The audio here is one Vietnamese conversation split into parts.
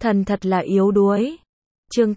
Thần thật là yếu đuối. Chương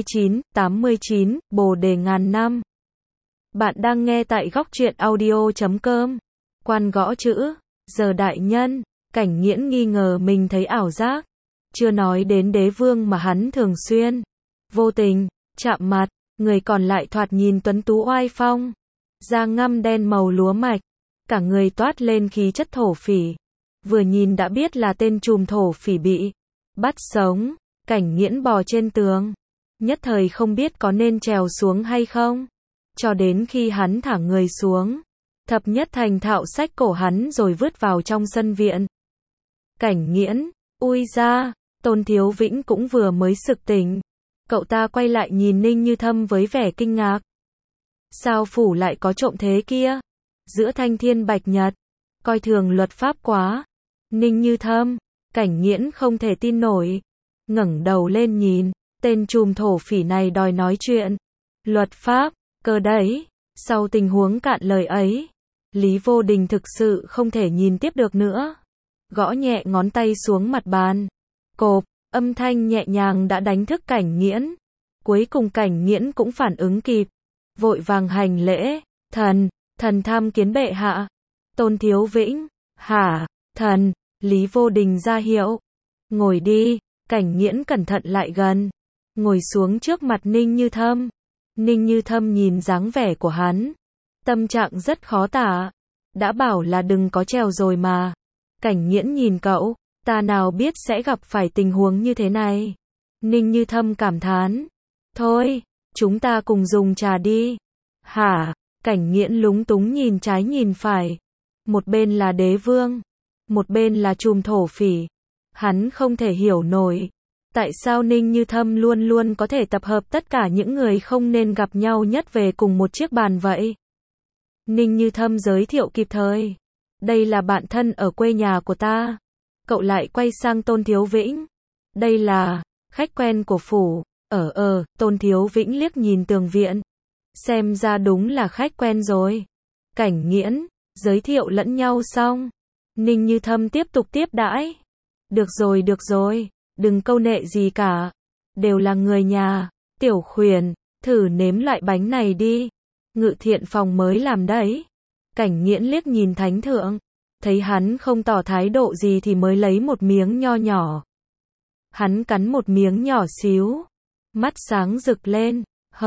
89, Bồ đề ngàn năm. Bạn đang nghe tại góc truyện audio.com. Quan gõ chữ, giờ đại nhân, Cảnh Nghiễn nghi ngờ mình thấy ảo giác. Chưa nói đến đế vương mà hắn thường xuyên, vô tình, chạm mặt, người còn lại thoạt nhìn tuấn tú oai phong. Da ngăm đen màu lúa mạch, cả người toát lên khí chất thổ phỉ. Vừa nhìn đã biết là tên trùm thổ phỉ bị bắt sống. Cảnh Nghiễn bò trên tường, nhất thời không biết có nên trèo xuống hay không. Cho đến khi hắn thả người xuống, thập nhất thành thạo xách cổ hắn rồi vứt vào trong sân viện. Cảnh Nghiễn, ui ra, Tôn Thiếu Vĩnh cũng vừa mới sực tỉnh. Cậu ta quay lại nhìn Ninh Như Thâm với vẻ kinh ngạc. Sao phủ lại có trộm thế kia? Giữa thanh thiên bạch nhật, coi thường luật pháp quá. Ninh Như Thâm, Cảnh Nghiễn không thể tin nổi. Ngẩng đầu lên nhìn, tên trùm thổ phỉ này đòi nói chuyện. Luật pháp, cơ đấy. Sau tình huống cạn lời ấy, Lý Vô Đình thực sự không thể nhìn tiếp được nữa. Gõ nhẹ ngón tay xuống mặt bàn. Cộp, âm thanh nhẹ nhàng đã đánh thức Cảnh Nghiễn. Cuối cùng Cảnh Nghiễn cũng phản ứng kịp. Vội vàng hành lễ. Thần tham kiến bệ hạ. Tôn Thiếu Vĩnh, hả, thần, Lý Vô Đình ra hiệu. Ngồi đi. Cảnh Nghiễn cẩn thận lại gần, ngồi xuống trước mặt Ninh Như Thâm. Ninh Như Thâm nhìn dáng vẻ của hắn, tâm trạng rất khó tả. Đã bảo là đừng có trèo rồi mà. Cảnh Nghiễn nhìn cậu, ta nào biết sẽ gặp phải tình huống như thế này. Ninh Như Thâm cảm thán, thôi, chúng ta cùng dùng trà đi. Hả? Cảnh Nghiễn lúng túng nhìn trái nhìn phải. Một bên là đế vương, một bên là trùm thổ phỉ. Hắn không thể hiểu nổi, tại sao Ninh Như Thâm luôn luôn có thể tập hợp tất cả những người không nên gặp nhau nhất về cùng một chiếc bàn vậy. Ninh Như Thâm giới thiệu kịp thời. Đây là bạn thân ở quê nhà của ta. Cậu lại quay sang Tôn Thiếu Vĩnh. Đây là khách quen của phủ. Tôn Thiếu Vĩnh liếc nhìn tường viện. Xem ra đúng là khách quen rồi. Cảnh Nghiễn, giới thiệu lẫn nhau xong. Ninh Như Thâm tiếp tục tiếp đãi. Được rồi, đừng câu nệ gì cả. Đều là người nhà. Tiểu Khuyển, thử nếm loại bánh này đi. Ngự thiện phòng mới làm đấy. Cảnh Nghiễn liếc nhìn Thánh Thượng. Thấy hắn không tỏ thái độ gì thì mới lấy một miếng nho nhỏ. Hắn cắn một miếng nhỏ xíu. Mắt sáng rực lên,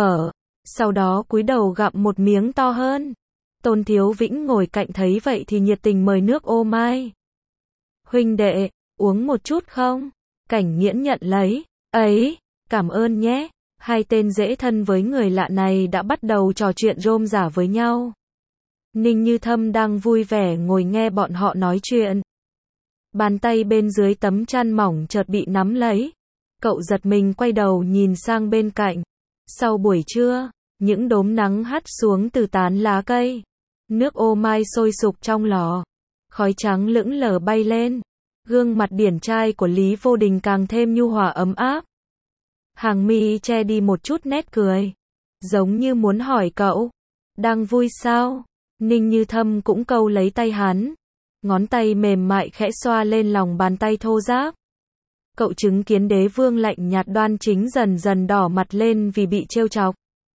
sau đó cúi đầu gặm một miếng to hơn. Tôn Thiếu Vĩnh ngồi cạnh thấy vậy thì nhiệt tình mời nước ô mai. Huynh đệ, uống một chút không? Cảnh Nghiễn nhận lấy. Ấy, cảm ơn nhé. Hai tên dễ thân với người lạ này đã bắt đầu trò chuyện rôm rả với nhau. Ninh Như Thâm đang vui vẻ ngồi nghe bọn họ nói chuyện. Bàn tay bên dưới tấm chăn mỏng chợt bị nắm lấy. Cậu giật mình quay đầu nhìn sang bên cạnh. Sau buổi trưa, những đốm nắng hắt xuống từ tán lá cây. Nước ô mai sôi sục trong lò. Khói trắng lững lờ bay lên. Gương mặt điển trai của Lý Vô Đình càng thêm nhu hòa ấm áp. Hàng mi che đi một chút nét cười. Giống như muốn hỏi cậu. Đang vui sao? Ninh Như Thâm cũng câu lấy tay hắn. Ngón tay mềm mại khẽ xoa lên lòng bàn tay thô ráp. Cậu chứng kiến đế vương lạnh nhạt đoan chính dần dần đỏ mặt lên vì bị trêu chọc.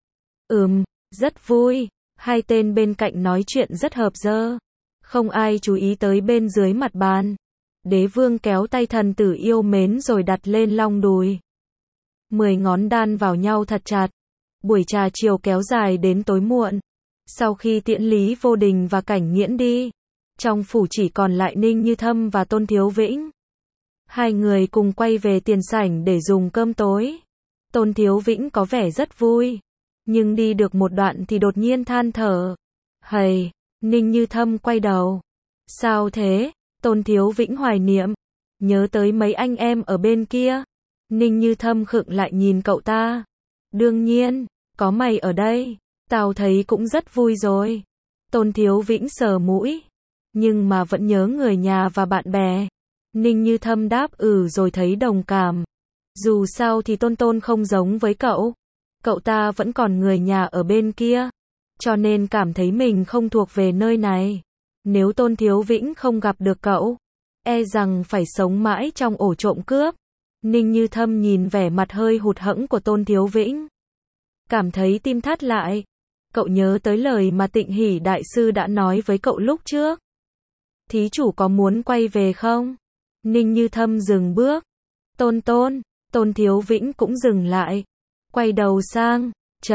Rất vui. Hai tên bên cạnh nói chuyện rất hợp dơ. Không ai chú ý tới bên dưới mặt bàn. Đế vương kéo tay thần tử yêu mến rồi đặt lên long đùi. 10 ngón đan vào nhau thật chặt. Buổi trà chiều kéo dài đến tối muộn. Sau khi tiễn Lý Vô Đình và Cảnh Nghiễn đi, trong phủ chỉ còn lại Ninh Như Thâm và Tôn Thiếu Vĩnh. Hai người cùng quay về tiền sảnh để dùng cơm tối. Tôn Thiếu Vĩnh có vẻ rất vui, nhưng đi được một đoạn thì đột nhiên than thở. Hầy, Ninh Như Thâm quay đầu. Sao thế? Tôn Thiếu Vĩnh hoài niệm, nhớ tới mấy anh em ở bên kia. Ninh Như Thâm khựng lại nhìn cậu ta. Đương nhiên, có mày ở đây, tao thấy cũng rất vui rồi. Tôn Thiếu Vĩnh sờ mũi, nhưng mà vẫn nhớ người nhà và bạn bè. Ninh Như Thâm đáp rồi thấy đồng cảm. Dù sao thì Tôn không giống với cậu. Cậu ta vẫn còn người nhà ở bên kia, cho nên cảm thấy mình không thuộc về nơi này. Nếu Tôn Thiếu Vĩnh không gặp được cậu, e rằng phải sống mãi trong ổ trộm cướp. Ninh Như Thâm nhìn vẻ mặt hơi hụt hẫng của Tôn Thiếu Vĩnh, cảm thấy tim thắt lại. Cậu nhớ tới lời mà Tịnh Hỷ đại sư đã nói với cậu lúc trước. Thí chủ có muốn quay về không? Ninh Như Thâm dừng bước. Tôn Thiếu Vĩnh cũng dừng lại. Quay đầu sang,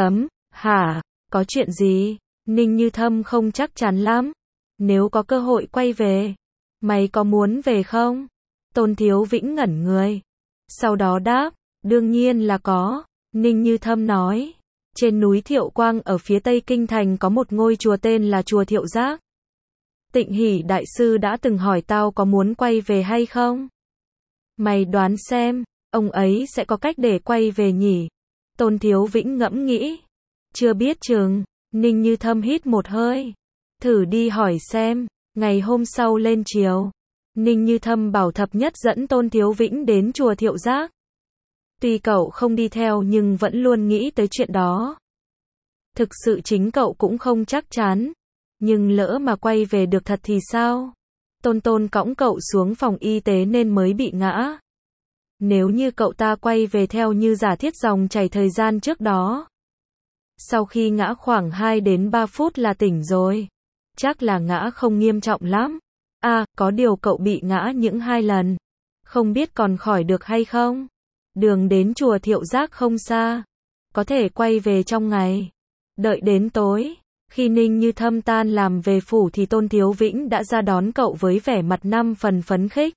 hả, có chuyện gì? Ninh Như Thâm không chắc chắn lắm. Nếu có cơ hội quay về, mày có muốn về không? Tôn Thiếu Vĩnh ngẩn người. Sau đó đáp, đương nhiên là có. Ninh Như Thâm nói, trên núi Thiệu Quang ở phía tây kinh thành có một ngôi chùa tên là chùa Thiệu Giác. Tịnh Hỷ đại sư đã từng hỏi tao có muốn quay về hay không? Mày đoán xem, ông ấy sẽ có cách để quay về nhỉ? Tôn Thiếu Vĩnh ngẫm nghĩ. Chưa biết chừng. Ninh Như Thâm hít một hơi. Thử đi hỏi xem. Ngày hôm sau lên chiều, Ninh Như Thâm bảo thập nhất dẫn Tôn Thiếu Vĩnh đến chùa Thiệu Giác. Tuy cậu không đi theo nhưng vẫn luôn nghĩ tới chuyện đó. Thực sự chính cậu cũng không chắc chắn. Nhưng lỡ mà quay về được thật thì sao? Tôn cõng cậu xuống phòng y tế nên mới bị ngã. Nếu như cậu ta quay về theo như giả thiết dòng chảy thời gian trước đó, sau khi ngã khoảng 2 đến 3 phút là tỉnh rồi. Chắc là ngã không nghiêm trọng lắm. Có điều cậu bị ngã những 2 lần. Không biết còn khỏi được hay không? Đường đến chùa Thiệu Giác không xa. Có thể quay về trong ngày. Đợi đến tối, khi Ninh Như Thâm tan làm về phủ thì Tôn Thiếu Vĩnh đã ra đón cậu với vẻ mặt 5 phần phấn khích,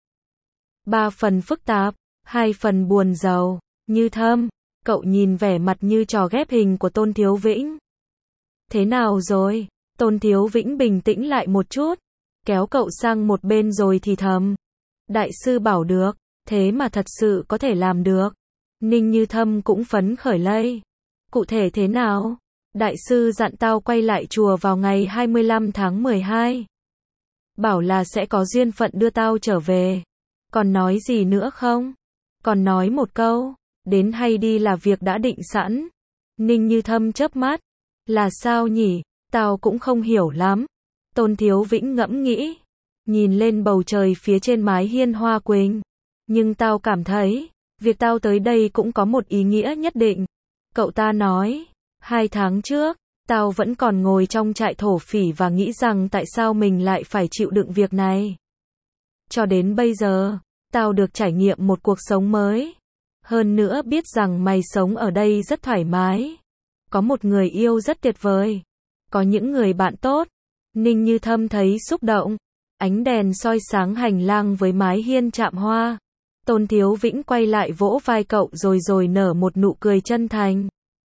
3 phần phức tạp, 2 phần buồn rầu. Như Thâm, cậu nhìn vẻ mặt như trò ghép hình của Tôn Thiếu Vĩnh. Thế nào rồi? Tôn Thiếu Vĩnh bình tĩnh lại một chút, kéo cậu sang một bên rồi thì thầm. Đại sư bảo được, thế mà thật sự có thể làm được. Ninh Như Thâm cũng phấn khởi lây. Cụ thể thế nào? Đại sư dặn tao quay lại chùa vào ngày 25 tháng 12. Bảo là sẽ có duyên phận đưa tao trở về. Còn nói gì nữa không? Còn nói một câu, đến hay đi là việc đã định sẵn. Ninh Như Thâm chớp mắt. Là sao nhỉ? Tao cũng không hiểu lắm. Tôn Thiếu Vĩnh ngẫm nghĩ. Nhìn lên bầu trời phía trên mái hiên hoa quỳnh. Nhưng tao cảm thấy, việc tao tới đây cũng có một ý nghĩa nhất định. Cậu ta nói, 2 tháng trước, tao vẫn còn ngồi trong trại thổ phỉ và nghĩ rằng tại sao mình lại phải chịu đựng việc này. Cho đến bây giờ, tao được trải nghiệm một cuộc sống mới. Hơn nữa biết rằng mày sống ở đây rất thoải mái. Có một người yêu rất tuyệt vời. Có những người bạn tốt. Ninh Như Thâm thấy xúc động. Ánh đèn soi sáng hành lang với mái hiên chạm hoa. Tôn Thiếu Vĩnh quay lại vỗ vai cậu rồi nở một nụ cười chân thành.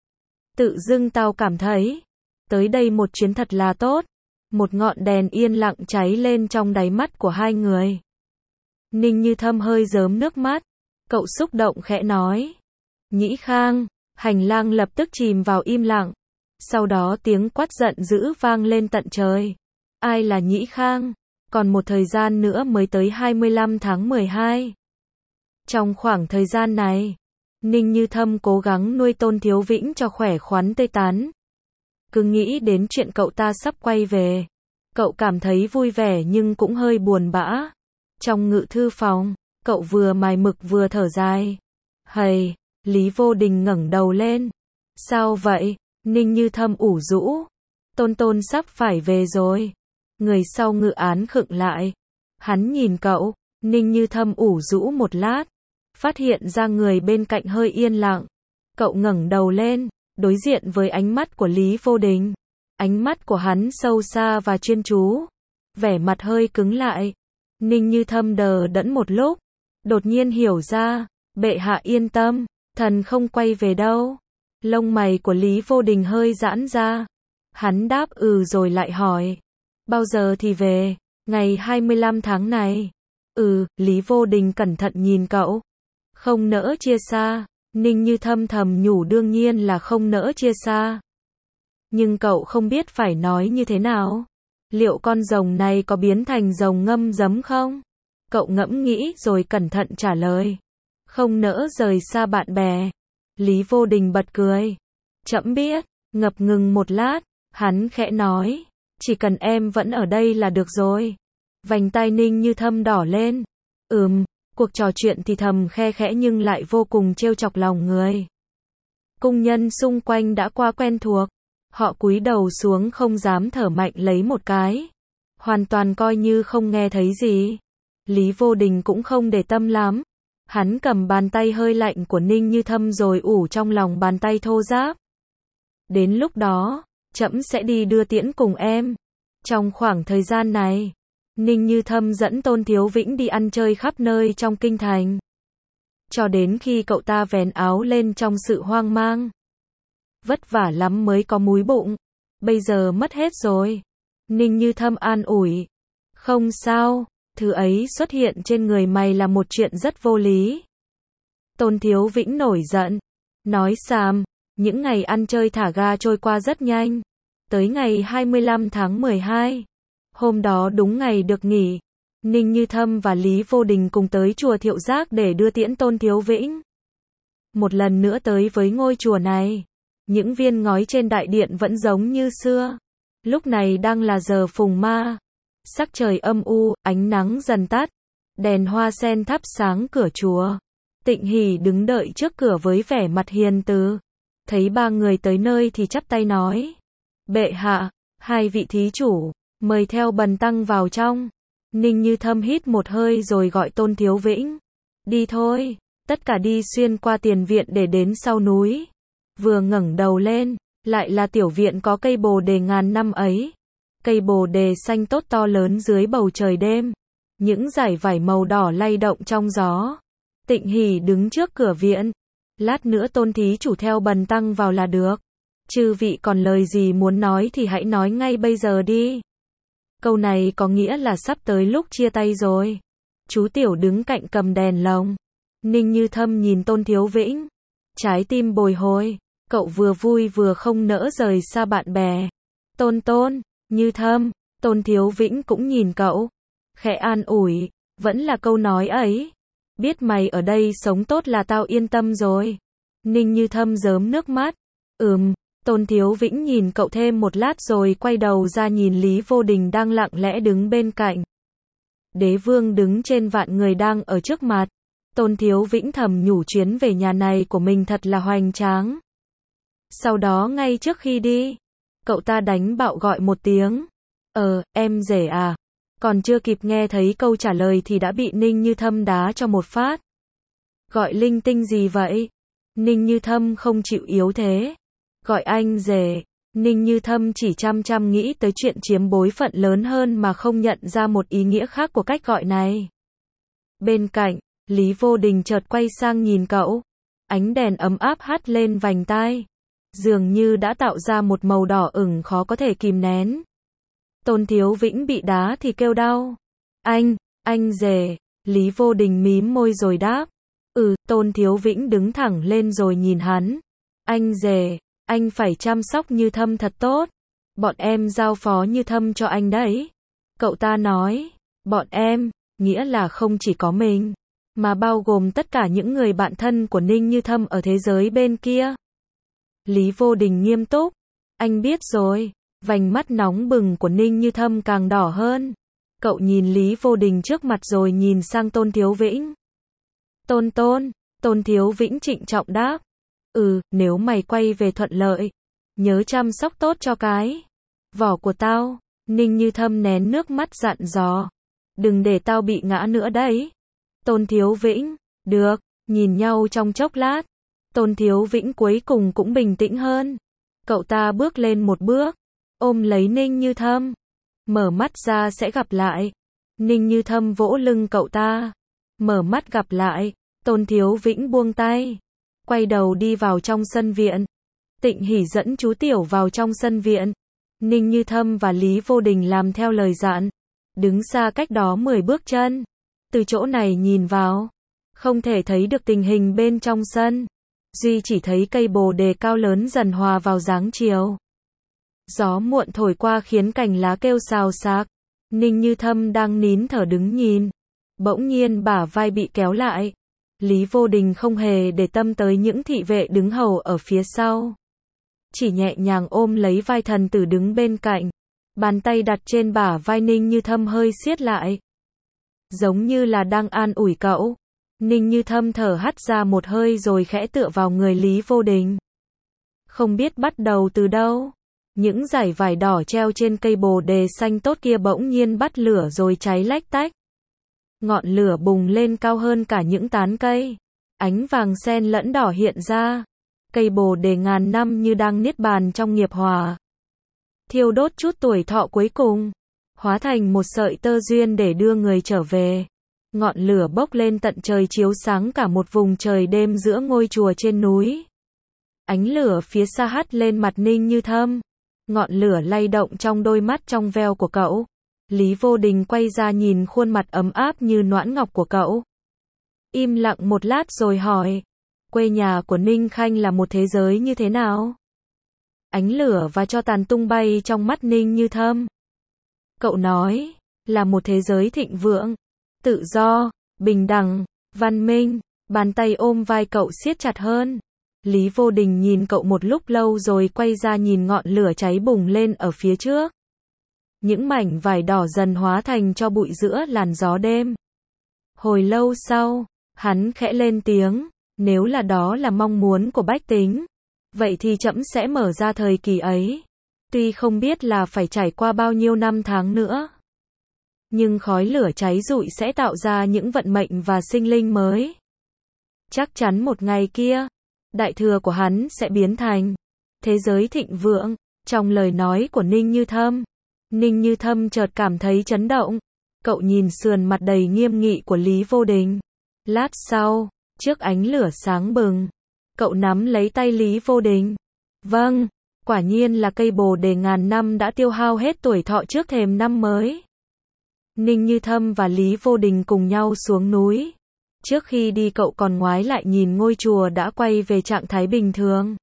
Tự dưng tao cảm thấy, tới đây một chuyến thật là tốt. Một ngọn đèn yên lặng cháy lên trong đáy mắt của hai người. Ninh Như Thâm hơi rớm nước mắt. Cậu xúc động khẽ nói. Nhĩ Khang. Hành lang lập tức chìm vào im lặng. Sau đó tiếng quát giận dữ vang lên tận trời. Ai là Nhĩ Khang? Còn một thời gian nữa mới tới 25 tháng 12. Trong khoảng thời gian này, Ninh Như Thâm cố gắng nuôi Tôn Thiếu Vĩnh cho khỏe khoắn tươi tắn. Cứ nghĩ đến chuyện cậu ta sắp quay về, cậu cảm thấy vui vẻ nhưng cũng hơi buồn bã. Trong ngự thư phòng, cậu vừa mài mực vừa thở dài. Hầy, Lý Vô Đình ngẩng đầu lên. Sao vậy? Ninh Như Thâm ủ rũ. Tôn sắp phải về rồi. Người sau ngự án khựng lại. Hắn nhìn cậu. Ninh Như Thâm ủ rũ một lát, phát hiện ra người bên cạnh hơi yên lặng. Cậu ngẩng đầu lên, đối diện với ánh mắt của Lý Vô Đình. Ánh mắt của hắn sâu xa và chuyên chú. Vẻ mặt hơi cứng lại. Ninh Như Thâm đờ đẫn một lúc, đột nhiên hiểu ra. Bệ hạ yên tâm, thần không quay về đâu. Lông mày của Lý Vô Đình hơi giãn ra. Hắn đáp rồi lại hỏi. Bao giờ thì về? Ngày 25 tháng này. Lý Vô Đình cẩn thận nhìn cậu. Không nỡ chia xa. Ninh Như Thâm thầm nhủ đương nhiên là không nỡ chia xa. Nhưng cậu không biết phải nói như thế nào. Liệu con rồng này có biến thành rồng ngâm giấm không? Cậu ngẫm nghĩ rồi cẩn thận trả lời. Không nỡ rời xa bạn bè. Lý Vô Đình bật cười. Trẫm biết. Ngập ngừng một lát, hắn khẽ nói. Chỉ cần em vẫn ở đây là được rồi. Vành tai Ninh Như Thâm đỏ lên. Cuộc trò chuyện thì thầm khe khẽ nhưng lại vô cùng trêu chọc lòng người. Cung nhân xung quanh đã qua quen thuộc. Họ cúi đầu xuống không dám thở mạnh lấy một cái. Hoàn toàn coi như không nghe thấy gì. Lý Vô Đình cũng không để tâm lắm. Hắn cầm bàn tay hơi lạnh của Ninh Như Thâm rồi ủ trong lòng bàn tay thô ráp. Đến lúc đó, trẫm sẽ đi đưa tiễn cùng em. Trong khoảng thời gian này, Ninh Như Thâm dẫn Tôn Thiếu Vĩnh đi ăn chơi khắp nơi trong kinh thành. Cho đến khi cậu ta vén áo lên trong sự hoang mang. Vất vả lắm mới có múi bụng. Bây giờ mất hết rồi. Ninh Như Thâm an ủi. Không sao, thứ ấy xuất hiện trên người mày là một chuyện rất vô lý. Tôn Thiếu Vĩnh nổi giận. Nói xàm, những ngày ăn chơi thả ga trôi qua rất nhanh. Tới ngày 25 tháng 12. Hôm đó đúng ngày được nghỉ. Ninh Như Thâm và Lý Vô Đình cùng tới chùa Thiệu Giác để đưa tiễn Tôn Thiếu Vĩnh. Một lần nữa tới với ngôi chùa này. Những viên ngói trên đại điện vẫn giống như xưa. Lúc này đang là giờ phùng ma. Sắc trời âm u, ánh nắng dần tắt. Đèn hoa sen thắp sáng cửa chùa. Tịnh Hỷ đứng đợi trước cửa với vẻ mặt hiền từ. Thấy ba người tới nơi thì chắp tay nói. Bệ hạ, hai vị thí chủ, mời theo bần tăng vào trong. Ninh Như Thâm hít một hơi rồi gọi Tôn Thiếu Vĩnh. Đi thôi, tất cả đi xuyên qua tiền viện để đến sau núi. Vừa ngẩng đầu lên, lại là tiểu viện có cây bồ đề ngàn năm ấy. Cây bồ đề xanh tốt to lớn dưới bầu trời đêm. Những dải vải màu đỏ lay động trong gió. Tịnh Hỷ đứng trước cửa viện. Lát nữa Tôn thí chủ theo bần tăng vào là được. Chư vị còn lời gì muốn nói thì hãy nói ngay bây giờ đi. Câu này có nghĩa là sắp tới lúc chia tay rồi. Chú Tiểu đứng cạnh cầm đèn lồng. Ninh Như Thâm nhìn Tôn Thiếu Vĩnh. Trái tim bồi hồi. Cậu vừa vui vừa không nỡ rời xa bạn bè. Tôn, Như Thâm. Tôn Thiếu Vĩnh cũng nhìn cậu. Khẽ an ủi. Vẫn là câu nói ấy. Biết mày ở đây sống tốt là tao yên tâm rồi. Ninh Như Thâm rớm nước mắt. Tôn Thiếu Vĩnh nhìn cậu thêm một lát rồi quay đầu ra nhìn Lý Vô Đình đang lặng lẽ đứng bên cạnh. Đế vương đứng trên vạn người đang ở trước mặt. Tôn Thiếu Vĩnh thầm nhủ chuyến về nhà này của mình thật là hoành tráng. Sau đó ngay trước khi đi, cậu ta đánh bạo gọi một tiếng. Em rể à? Còn chưa kịp nghe thấy câu trả lời thì đã bị Ninh Như Thâm đá cho một phát. Gọi linh tinh gì vậy? Ninh Như Thâm không chịu yếu thế. Gọi anh rể. Ninh Như Thâm chỉ chăm nghĩ tới chuyện chiếm bối phận lớn hơn mà không nhận ra một ý nghĩa khác của cách gọi này. Bên cạnh, Lý Vô Đình chợt quay sang nhìn cậu. Ánh đèn ấm áp hắt lên vành tai. Dường như đã tạo ra một màu đỏ ửng khó có thể kìm nén. Tôn Thiếu Vĩnh bị đá thì kêu đau. Anh rể. Lý Vô Đình mím môi rồi đáp. Tôn Thiếu Vĩnh đứng thẳng lên rồi nhìn hắn. Anh rể, anh phải chăm sóc Như Thâm thật tốt. Bọn em giao phó Như Thâm cho anh đấy. Cậu ta nói. Bọn em, nghĩa là không chỉ có mình, mà bao gồm tất cả những người bạn thân của Ninh Như Thâm ở thế giới bên kia. Lý Vô Đình nghiêm túc. Anh biết rồi. Vành mắt nóng bừng của Ninh Như Thâm càng đỏ hơn. Cậu nhìn Lý Vô Đình trước mặt rồi nhìn sang Tôn Thiếu Vĩnh. Tôn Thiếu Vĩnh trịnh trọng đáp. Nếu mày quay về thuận lợi, nhớ chăm sóc tốt cho cái vỏ của tao. Ninh Như Thâm nén nước mắt dặn dò. Đừng để tao bị ngã nữa đấy. Tôn Thiếu Vĩnh, được, nhìn nhau trong chốc lát. Tôn Thiếu Vĩnh cuối cùng cũng bình tĩnh hơn. Cậu ta bước lên một bước, ôm lấy Ninh Như Thâm. Mở mắt ra sẽ gặp lại. Ninh Như Thâm vỗ lưng cậu ta. Mở mắt gặp lại. Tôn Thiếu Vĩnh buông tay. Quay đầu đi vào trong sân viện. Tịnh Hỷ dẫn chú Tiểu vào trong sân viện. Ninh Như Thâm và Lý Vô Đình làm theo lời dặn. Đứng xa cách đó 10 bước chân. Từ chỗ này nhìn vào, không thể thấy được tình hình bên trong sân. Duy chỉ thấy cây bồ đề cao lớn dần hòa vào dáng chiều. Gió muộn thổi qua khiến cành lá kêu xào xạc. Ninh Như Thâm đang nín thở đứng nhìn. Bỗng nhiên bả vai bị kéo lại. Lý Vô Đình không hề để tâm tới những thị vệ đứng hầu ở phía sau. Chỉ nhẹ nhàng ôm lấy vai thần tử đứng bên cạnh. Bàn tay đặt trên bả vai Ninh Như Thâm hơi siết lại. Giống như là đang an ủi cậu. Ninh Như Thâm thở hắt ra một hơi rồi khẽ tựa vào người Lý Vô Đình. Không biết bắt đầu từ đâu, những dải vải đỏ treo trên cây bồ đề xanh tốt kia bỗng nhiên bắt lửa rồi cháy lách tách. Ngọn lửa bùng lên cao hơn cả những tán cây. Ánh vàng xen lẫn đỏ hiện ra. Cây bồ đề ngàn năm như đang niết bàn trong nghiệp hòa. Thiêu đốt chút tuổi thọ cuối cùng, hóa thành một sợi tơ duyên để đưa người trở về. Ngọn lửa bốc lên tận trời chiếu sáng cả một vùng trời đêm giữa ngôi chùa trên núi. Ánh lửa phía xa hắt lên mặt Ninh Như Thâm. Ngọn lửa lay động trong đôi mắt trong veo của cậu. Lý Vô Đình quay ra nhìn khuôn mặt ấm áp như noãn ngọc của cậu. Im lặng một lát rồi hỏi, quê nhà của Ninh Khanh là một thế giới như thế nào? Ánh lửa và tro tàn tung bay trong mắt Ninh Như Thâm. Cậu nói, là một thế giới thịnh vượng, tự do, bình đẳng, văn minh. Bàn tay ôm vai cậu siết chặt hơn. Lý Vô Đình nhìn cậu một lúc lâu rồi quay ra nhìn ngọn lửa cháy bùng lên ở phía trước. Những mảnh vải đỏ dần hóa thành tro bụi giữa làn gió đêm. Hồi lâu sau, hắn khẽ lên tiếng, nếu là đó là mong muốn của bách tính, vậy thì trẫm sẽ mở ra thời kỳ ấy. Tuy không biết là phải trải qua bao nhiêu năm tháng nữa, nhưng khói lửa cháy rụi sẽ tạo ra những vận mệnh và sinh linh mới. Chắc chắn một ngày kia, đại thừa của hắn sẽ biến thành thế giới thịnh vượng. Trong lời nói của Ninh Như Thâm chợt cảm thấy chấn động. Cậu nhìn sườn mặt đầy nghiêm nghị của Lý Vô Đình. Lát sau, trước ánh lửa sáng bừng, cậu nắm lấy tay Lý Vô Đình. Vâng, quả nhiên là cây bồ đề ngàn năm đã tiêu hao hết tuổi thọ trước thềm năm mới. Ninh Như Thâm và Lý Vô Đình cùng nhau xuống núi. Trước khi đi cậu còn ngoái lại nhìn ngôi chùa đã quay về trạng thái bình thường.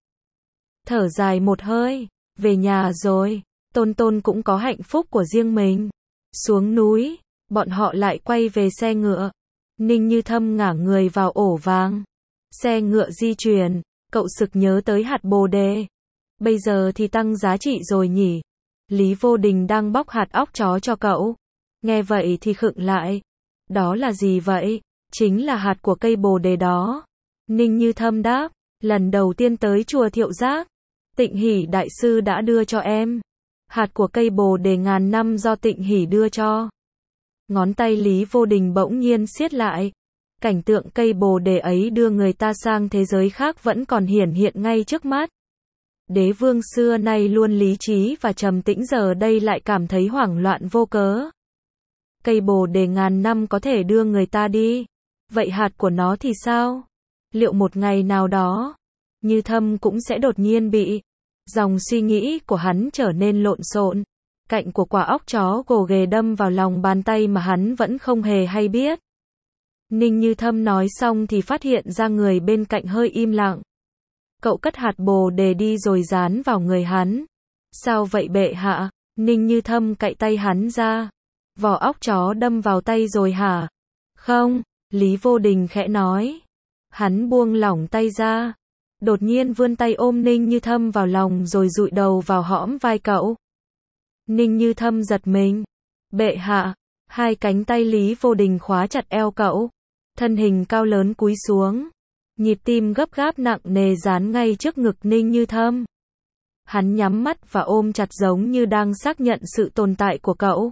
Thở dài một hơi, về nhà rồi, Tôn Tôn cũng có hạnh phúc của riêng mình. Xuống núi, bọn họ lại quay về xe ngựa. Ninh Như Thâm ngả người vào ổ vàng. Xe ngựa di chuyển, cậu sực nhớ tới hạt bồ đề. Bây giờ thì tăng giá trị rồi nhỉ? Lý Vô Đình đang bóc hạt óc chó cho cậu. Nghe vậy thì khựng lại. Đó là gì vậy? Chính là hạt của cây bồ đề đó. Ninh Như Thâm đáp, lần đầu tiên tới chùa Thiệu Giác, Tịnh Hỷ đại sư đã đưa cho em. Hạt của cây bồ đề ngàn năm do Tịnh Hỷ đưa cho. Ngón tay Lý Vô Đình bỗng nhiên siết lại. Cảnh tượng cây bồ đề ấy đưa người ta sang thế giới khác vẫn còn hiển hiện ngay trước mắt. Đế vương xưa nay luôn lý trí và trầm tĩnh giờ đây lại cảm thấy hoảng loạn vô cớ. Cây bồ đề ngàn năm có thể đưa người ta đi. Vậy hạt của nó thì sao? Liệu một ngày nào đó, Như Thâm cũng sẽ đột nhiên bị. Dòng suy nghĩ của hắn trở nên lộn xộn. Cạnh của quả óc chó gồ ghề đâm vào lòng bàn tay mà hắn vẫn không hề hay biết. Ninh Như Thâm nói xong thì phát hiện ra người bên cạnh hơi im lặng. Cậu cất hạt bồ đề đi rồi dán vào người hắn. Sao vậy bệ hạ? Ninh Như Thâm cạy tay hắn ra. Vỏ óc chó đâm vào tay rồi hả? Không, Lý Vô Đình khẽ nói. Hắn buông lỏng tay ra. Đột nhiên vươn tay ôm Ninh Như Thâm vào lòng rồi dụi đầu vào hõm vai cậu. Ninh Như Thâm giật mình. Bệ hạ, hai cánh tay Lý Vô Đình khóa chặt eo cậu. Thân hình cao lớn cúi xuống. Nhịp tim gấp gáp nặng nề dán ngay trước ngực Ninh Như Thâm. Hắn nhắm mắt và ôm chặt giống như đang xác nhận sự tồn tại của cậu.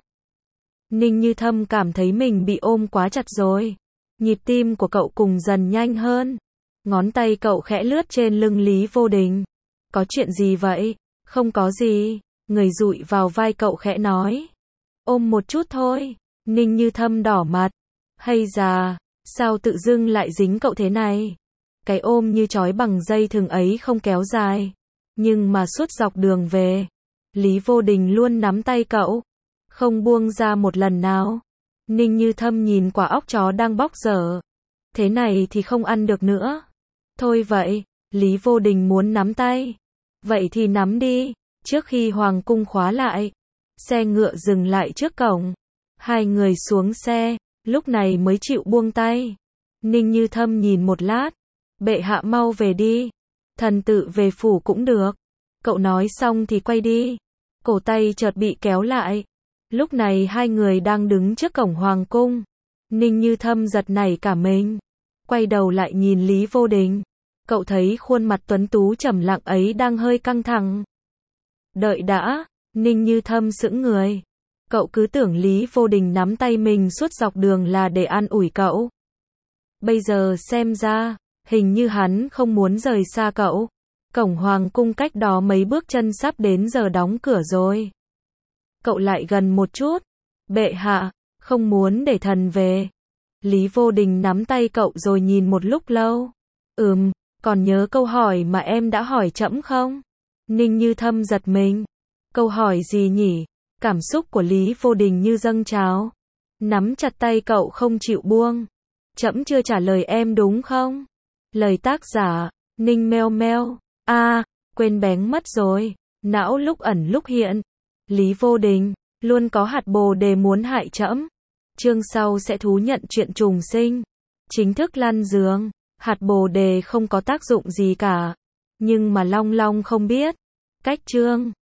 Ninh Như Thâm cảm thấy mình bị ôm quá chặt rồi. Nhịp tim của cậu cùng dần nhanh hơn. Ngón tay cậu khẽ lướt trên lưng Lý Vô Đình. Có chuyện gì vậy? Không có gì. Người dụi vào vai cậu khẽ nói. Ôm một chút thôi. Ninh Như Thâm đỏ mặt. Hay già, sao tự dưng lại dính cậu thế này? Cái ôm như trói bằng dây thừng ấy không kéo dài. Nhưng mà suốt dọc đường về, Lý Vô Đình luôn nắm tay cậu. Không buông ra một lần nào. Ninh Như Thâm nhìn quả óc chó đang bóc dở. Thế này thì không ăn được nữa. Thôi vậy, Lý Vô Đình muốn nắm tay. Vậy thì nắm đi. Trước khi hoàng cung khóa lại, xe ngựa dừng lại trước cổng. Hai người xuống xe, lúc này mới chịu buông tay. Ninh Như Thâm nhìn một lát. Bệ hạ mau về đi. Thần tự về phủ cũng được. Cậu nói xong thì quay đi. Cổ tay chợt bị kéo lại. Lúc này hai người đang đứng trước cổng hoàng cung. Ninh Như Thâm giật nảy cả mình. quay đầu lại nhìn Lý Vô Đình. Cậu thấy khuôn mặt tuấn tú trầm lặng ấy đang hơi căng thẳng. Đợi đã, Ninh Như Thâm sững người. Cậu cứ tưởng Lý Vô Đình nắm tay mình suốt dọc đường là để an ủi cậu. Bây giờ xem ra, hình như hắn không muốn rời xa cậu. Cổng hoàng cung cách đó mấy bước chân sắp đến giờ đóng cửa rồi. Cậu lại gần một chút. Bệ hạ, không muốn để thần về. Lý Vô Đình nắm tay cậu rồi nhìn một lúc lâu. Còn nhớ câu hỏi mà em đã hỏi trẫm không? Ninh Như Thâm giật mình. Câu hỏi gì nhỉ? Cảm xúc của Lý Vô Đình như dâng trào. Nắm chặt tay cậu không chịu buông. Trẫm chưa trả lời em đúng không? Lời tác giả, Ninh Meo Meo. Quên bén mất rồi. Não lúc ẩn lúc hiện. Lý Vô Đình, luôn có hạt bồ đề muốn hại trẫm. Chương sau sẽ thú nhận chuyện trùng sinh. Chính thức lăn giường. Hạt bồ đề không có tác dụng gì cả. Nhưng mà Long Long không biết. Cách chương